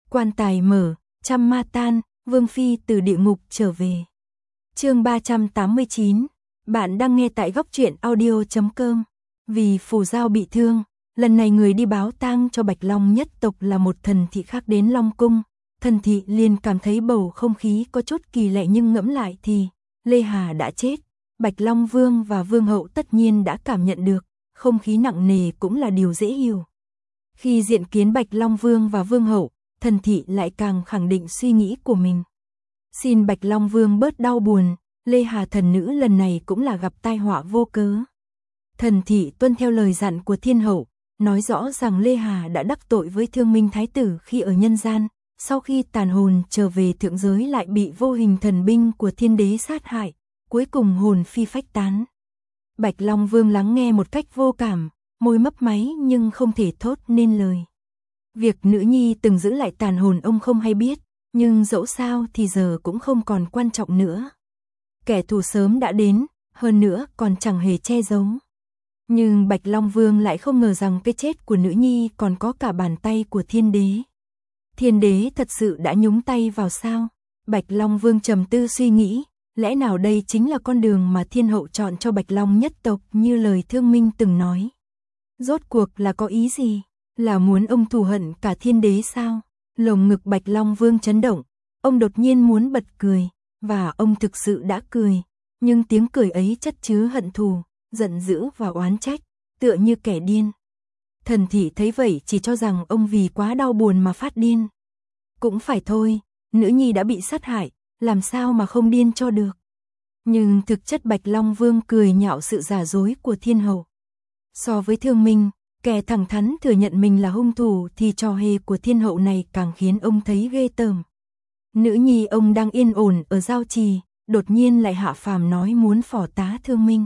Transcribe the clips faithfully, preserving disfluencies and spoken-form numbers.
Quan tài mở, trăm ma tan, Vương Phi từ địa ngục trở về. Chương ba trăm tám mươi chín, bạn đang nghe tại góc truyện audio chấm com. Vì Phù Giao bị thương, lần này người đi báo tang cho Bạch Long nhất tộc là một thần thị khác đến Long Cung. Thần thị liền cảm thấy bầu không khí có chút kỳ lạ, nhưng ngẫm lại thì Lê Hà đã chết. Bạch Long Vương và Vương Hậu tất nhiên đã cảm nhận được, không khí nặng nề cũng là điều dễ hiểu. Khi diện kiến Bạch Long Vương và Vương Hậu, thần thị lại càng khẳng định suy nghĩ của mình. Xin Bạch Long Vương bớt đau buồn, Lê Hà thần nữ lần này cũng là gặp tai họa vô cớ. Thần thị tuân theo lời dặn của Thiên Hậu, nói rõ rằng Lê Hà đã đắc tội với Thương Minh Thái tử khi ở nhân gian, sau khi tàn hồn trở về thượng giới lại bị vô hình thần binh của Thiên Đế sát hại, cuối cùng hồn phi phách tán. Bạch Long Vương lắng nghe một cách vô cảm, môi mấp máy nhưng không thể thốt nên lời. Việc nữ nhi từng giữ lại tàn hồn ông không hay biết, nhưng dẫu sao thì giờ cũng không còn quan trọng nữa. Kẻ thù sớm đã đến, hơn nữa còn chẳng hề che giấu. Nhưng Bạch Long Vương lại không ngờ rằng cái chết của nữ nhi còn có cả bàn tay của Thiên Đế. Thiên Đế thật sự đã nhúng tay vào sao? Bạch Long Vương trầm tư suy nghĩ, lẽ nào đây chính là con đường mà Thiên Hậu chọn cho Bạch Long nhất tộc như lời Thương Minh từng nói? Rốt cuộc là có ý gì? Là muốn ông thù hận cả Thiên Đế sao? Lồng ngực Bạch Long Vương chấn động, ông đột nhiên muốn bật cười, và ông thực sự đã cười, nhưng tiếng cười ấy chất chứa hận thù, giận dữ và oán trách, tựa như kẻ điên. Thần thị thấy vậy chỉ cho rằng ông vì quá đau buồn mà phát điên. Cũng phải thôi, nữ nhi đã bị sát hại, làm sao mà không điên cho được. Nhưng thực chất Bạch Long Vương cười nhạo sự giả dối của Thiên Hậu. So với Thương Minh, kẻ thẳng thắn thừa nhận mình là hung thủ, thì trò hề của Thiên Hậu này càng khiến ông thấy ghê tởm. Nữ nhi ông đang yên ổn ở giao trì, đột nhiên lại hạ phàm nói muốn phò tá Thương Minh.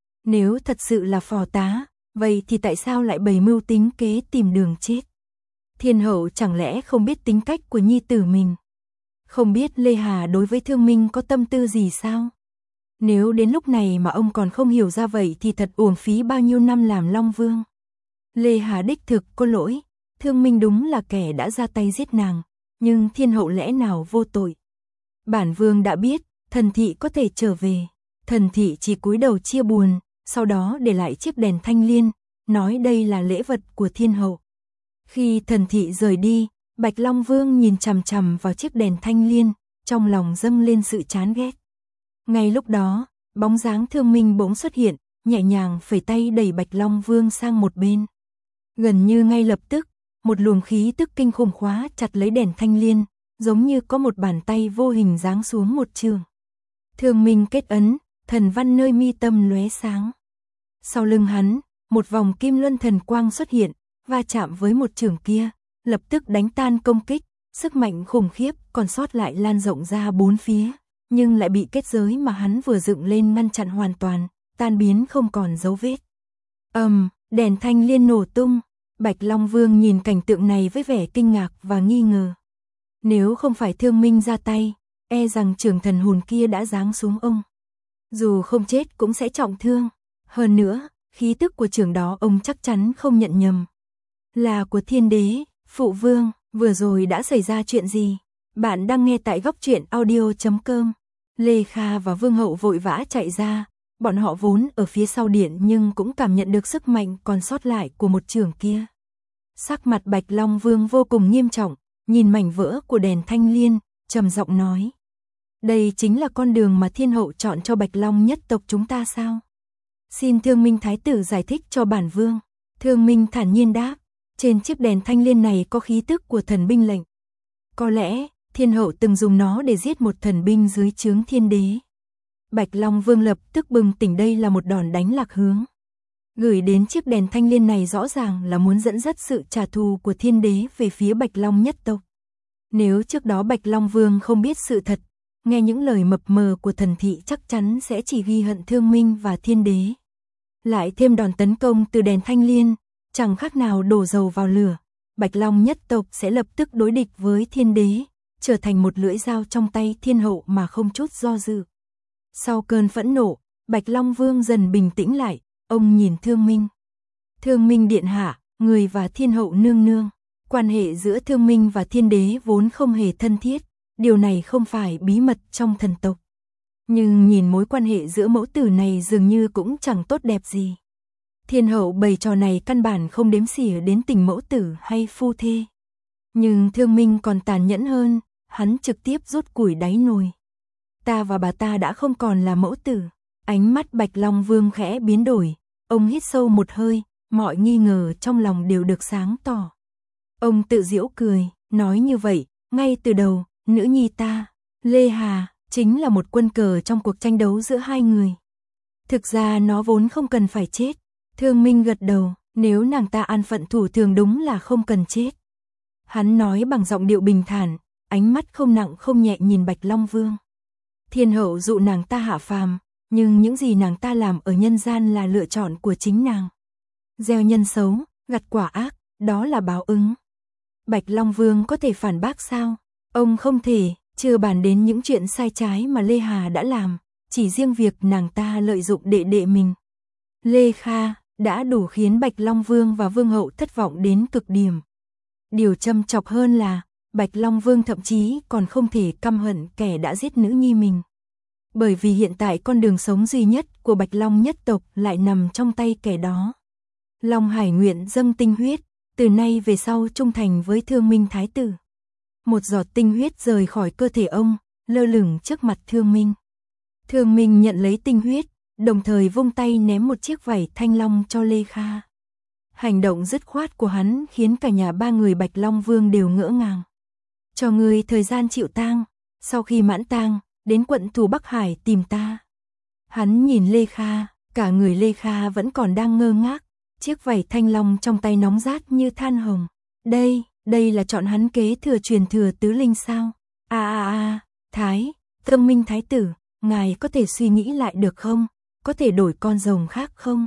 Nếu thật sự là phò tá, vậy thì tại sao lại bày mưu tính kế tìm đường chết? Thiên Hậu chẳng lẽ không biết tính cách của nhi tử mình? Không biết Lê Hà đối với Thương Minh có tâm tư gì sao? Nếu đến lúc này mà ông còn không hiểu ra vậy thì thật uổng phí bao nhiêu năm làm Long Vương. Lê Hà đích thực có lỗi, Thương Minh đúng là kẻ đã ra tay giết nàng, nhưng Thiên Hậu lẽ nào vô tội? Bản Vương đã biết, thần thị có thể trở về. Thần thị chỉ cúi đầu chia buồn, sau đó để lại chiếc đèn thanh liên, nói đây là lễ vật của Thiên Hậu. Khi thần thị rời đi, Bạch Long Vương nhìn chằm chằm vào chiếc đèn thanh liên, trong lòng dâng lên sự chán ghét. Ngay lúc đó, bóng dáng Thương Minh bỗng xuất hiện, nhẹ nhàng phẩy tay đẩy Bạch Long Vương sang một bên. Gần như ngay lập tức, một luồng khí tức kinh khủng khóa chặt lấy đèn thanh liên, giống như có một bàn tay vô hình giáng xuống một trường. Thương Minh kết ấn, thần văn nơi mi tâm lóe sáng. Sau lưng hắn, một vòng kim luân thần quang xuất hiện, va chạm với một trường kia, lập tức đánh tan công kích, sức mạnh khủng khiếp còn sót lại lan rộng ra bốn phía, nhưng lại bị kết giới mà hắn vừa dựng lên ngăn chặn hoàn toàn, tan biến không còn dấu vết. Ầm, um, đèn thanh liên nổ tung. Bạch Long Vương nhìn cảnh tượng này với vẻ kinh ngạc và nghi ngờ. Nếu không phải Thương Minh ra tay, e rằng trường thần hồn kia đã giáng xuống ông. Dù không chết cũng sẽ trọng thương. Hơn nữa, khí tức của trường đó ông chắc chắn không nhận nhầm. Là của Thiên Đế. Phụ Vương, vừa rồi đã xảy ra chuyện gì? Bạn đang nghe tại góc truyện audio chấm com. Lê Kha và Vương Hậu vội vã chạy ra. Bọn họ vốn ở phía sau điện nhưng cũng cảm nhận được sức mạnh còn sót lại của một trường kia. Sắc mặt Bạch Long Vương vô cùng nghiêm trọng, nhìn mảnh vỡ của đèn thanh liên, trầm giọng nói. Đây chính là con đường mà Thiên Hậu chọn cho Bạch Long nhất tộc chúng ta sao? Xin Thương Minh Thái tử giải thích cho bản Vương. Thương Minh thản nhiên đáp, trên chiếc đèn thanh liên này có khí tức của thần binh lệnh. Có lẽ, Thiên Hậu từng dùng nó để giết một thần binh dưới trướng Thiên Đế. Bạch Long Vương lập tức bừng tỉnh, đây là một đòn đánh lạc hướng. Gửi đến chiếc đèn thanh liên này rõ ràng là muốn dẫn dắt sự trả thù của Thiên Đế về phía Bạch Long nhất tộc. Nếu trước đó Bạch Long Vương không biết sự thật, nghe những lời mập mờ của thần thị chắc chắn sẽ chỉ ghi hận Thương Minh và Thiên Đế. Lại thêm đòn tấn công từ đèn thanh liên, chẳng khác nào đổ dầu vào lửa. Bạch Long nhất tộc sẽ lập tức đối địch với Thiên Đế, trở thành một lưỡi dao trong tay Thiên Hậu mà không chút do dự. Sau cơn phẫn nộ, Bạch Long Vương dần bình tĩnh lại, ông nhìn Thương Minh. Thương Minh điện hạ, người và Thiên Hậu nương nương, Quan hệ giữa Thương Minh và Thiên Đế vốn không hề thân thiết, điều này không phải bí mật trong thần tộc. Nhưng nhìn mối quan hệ giữa mẫu tử này dường như cũng chẳng tốt đẹp gì. Thiên hậu bày trò này căn bản không đếm xỉa đến tình mẫu tử hay phu thê. Nhưng Thương Minh còn tàn nhẫn hơn, hắn trực tiếp rút củi đáy nồi. Ta và bà ta đã không còn là mẫu tử. Ánh mắt Bạch Long Vương khẽ biến đổi, ông hít sâu một hơi, mọi nghi ngờ trong lòng đều được sáng tỏ. Ông tự giễu cười, nói như vậy, ngay từ đầu, nữ nhi ta, Lê Hà, chính là một quân cờ trong cuộc tranh đấu giữa hai người. Thực ra nó vốn không cần phải chết. Thương Minh gật đầu, nếu nàng ta an phận thủ thường đúng là không cần chết. Hắn nói bằng giọng điệu bình thản, ánh mắt không nặng không nhẹ nhìn Bạch Long Vương. Thiên hậu dụ nàng ta hạ phàm, nhưng những gì nàng ta làm ở nhân gian là lựa chọn của chính nàng. Gieo nhân xấu, gặt quả ác, đó là báo ứng. Bạch Long Vương có thể phản bác sao? Ông không thể, chưa bàn đến những chuyện sai trái mà Lê Hà đã làm, chỉ riêng việc nàng ta lợi dụng đệ đệ mình. Lê Kha đã đủ khiến Bạch Long Vương và Vương hậu thất vọng đến cực điểm. Điều châm chọc hơn là, Bạch Long Vương thậm chí còn không thể căm hận kẻ đã giết nữ nhi mình. Bởi vì hiện tại con đường sống duy nhất của Bạch Long nhất tộc lại nằm trong tay kẻ đó. Long Hải nguyện dâng tinh huyết, từ nay về sau trung thành với Thương Minh Thái tử. Một giọt tinh huyết rời khỏi cơ thể ông, lơ lửng trước mặt Thương Minh. Thương Minh nhận lấy tinh huyết, đồng thời vung tay ném một chiếc vảy thanh long cho Lê Kha. Hành động dứt khoát của hắn khiến cả nhà ba người Bạch Long Vương đều ngỡ ngàng. Cho ngươi thời gian chịu tang, sau khi mãn tang, đến quận thủ Bắc Hải tìm ta. Hắn nhìn Lê Kha, cả người Lê Kha vẫn còn đang ngơ ngác, chiếc vảy thanh long trong tay nóng rát như than hồng. Đây, đây là chọn hắn kế thừa truyền thừa tứ linh sao? A a a, Thái, Thương Minh Thái tử, ngài có thể suy nghĩ lại được không? Có thể đổi con rồng khác không?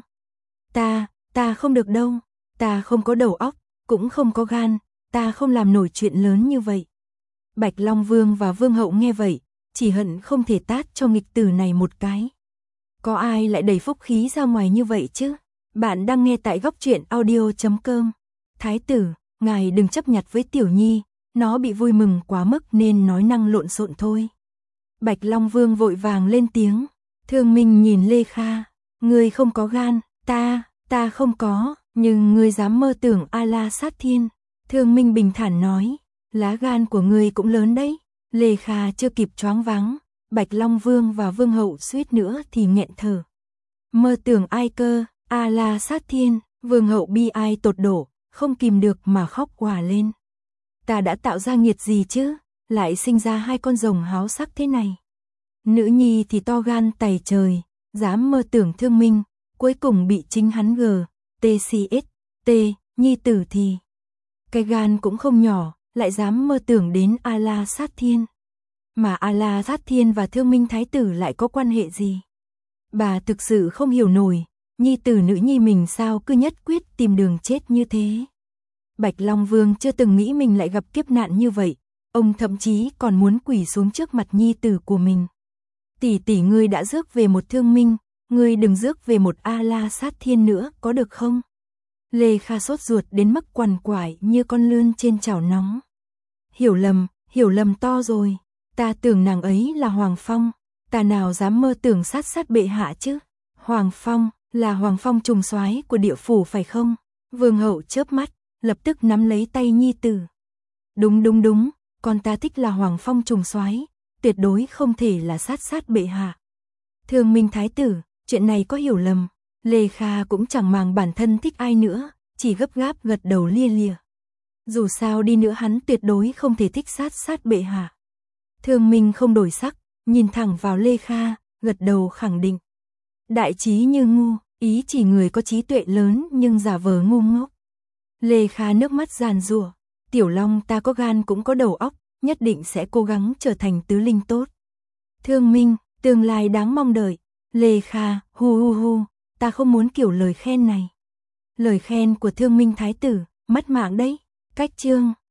Ta, ta không được đâu, ta không có đầu óc, cũng không có gan, ta không làm nổi chuyện lớn như vậy. Bạch Long Vương và Vương hậu nghe vậy, chỉ hận không thể tát cho nghịch tử này một cái. Có ai lại đẩy phúc khí ra ngoài như vậy chứ? Bạn đang nghe tại góc truyện audio chấm com. Thái tử, ngài đừng chấp nhặt với Tiểu Nhi, nó bị vui mừng quá mức nên nói năng lộn xộn thôi. Bạch Long Vương vội vàng lên tiếng. Thương Minh nhìn Lê Kha, ngươi không có gan, ta, ta không có, nhưng ngươi dám mơ tưởng A La sát thiên. Thương Minh bình thản nói, lá gan của ngươi cũng lớn đấy. Lê Kha chưa kịp choáng váng, Bạch Long Vương và Vương hậu suýt nữa thì nghẹn thở. Mơ tưởng ai cơ? A La sát thiên. Vương hậu bi ai tột đổ, không kìm được mà khóc òa lên. Ta đã tạo ra nghiệt gì chứ, lại sinh ra hai con rồng háo sắc thế này. Nữ nhi thì to gan tày trời, dám mơ tưởng Thương Minh, cuối cùng bị chính hắn gờ, tê xê ét, T, nhi tử thì. Cái gan cũng không nhỏ, lại dám mơ tưởng đến A La sát thiên. Mà A La sát thiên và Thương Minh Thái tử lại có quan hệ gì? Bà thực sự không hiểu nổi, nhi tử nữ nhi mình sao cứ nhất quyết tìm đường chết như thế. Bạch Long Vương chưa từng nghĩ mình lại gặp kiếp nạn như vậy, ông thậm chí còn muốn quỳ xuống trước mặt nhi tử của mình. Tỷ tỷ ngươi đã rước về một Thương Minh, ngươi đừng rước về một A La sát thiên nữa, có được không? Lê Kha sốt ruột đến mức quằn quại như con lươn trên chảo nóng. Hiểu lầm, hiểu lầm to rồi, ta tưởng nàng ấy là Hoàng Phong, ta nào dám mơ tưởng sát sát bệ hạ chứ. Hoàng Phong, là Hoàng Phong trùng soái của địa phủ phải không? Vương hậu chớp mắt, lập tức nắm lấy tay nhi tử. Đúng đúng đúng, con ta thích là Hoàng Phong trùng soái, tuyệt đối không thể là sát sát bệ hạ. Thương Minh Thái tử, chuyện này có hiểu lầm. Lê Kha cũng chẳng màng bản thân thích ai nữa, chỉ gấp gáp gật đầu lia lịa. Dù sao đi nữa hắn tuyệt đối không thể thích sát sát bệ hạ. Thương Minh không đổi sắc, nhìn thẳng vào Lê Kha, gật đầu khẳng định. Đại trí như ngu, ý chỉ người có trí tuệ lớn nhưng giả vờ ngu ngốc. Lê Kha nước mắt giàn giụa, Tiểu Long ta có gan cũng có đầu óc, nhất định sẽ cố gắng trở thành tứ linh tốt. Thương Minh, tương lai đáng mong đợi. Lê Kha, hu hu hu, ta không muốn kiểu lời khen này. Lời khen của Thương Minh Thái tử, mất mạng đấy. Cách chương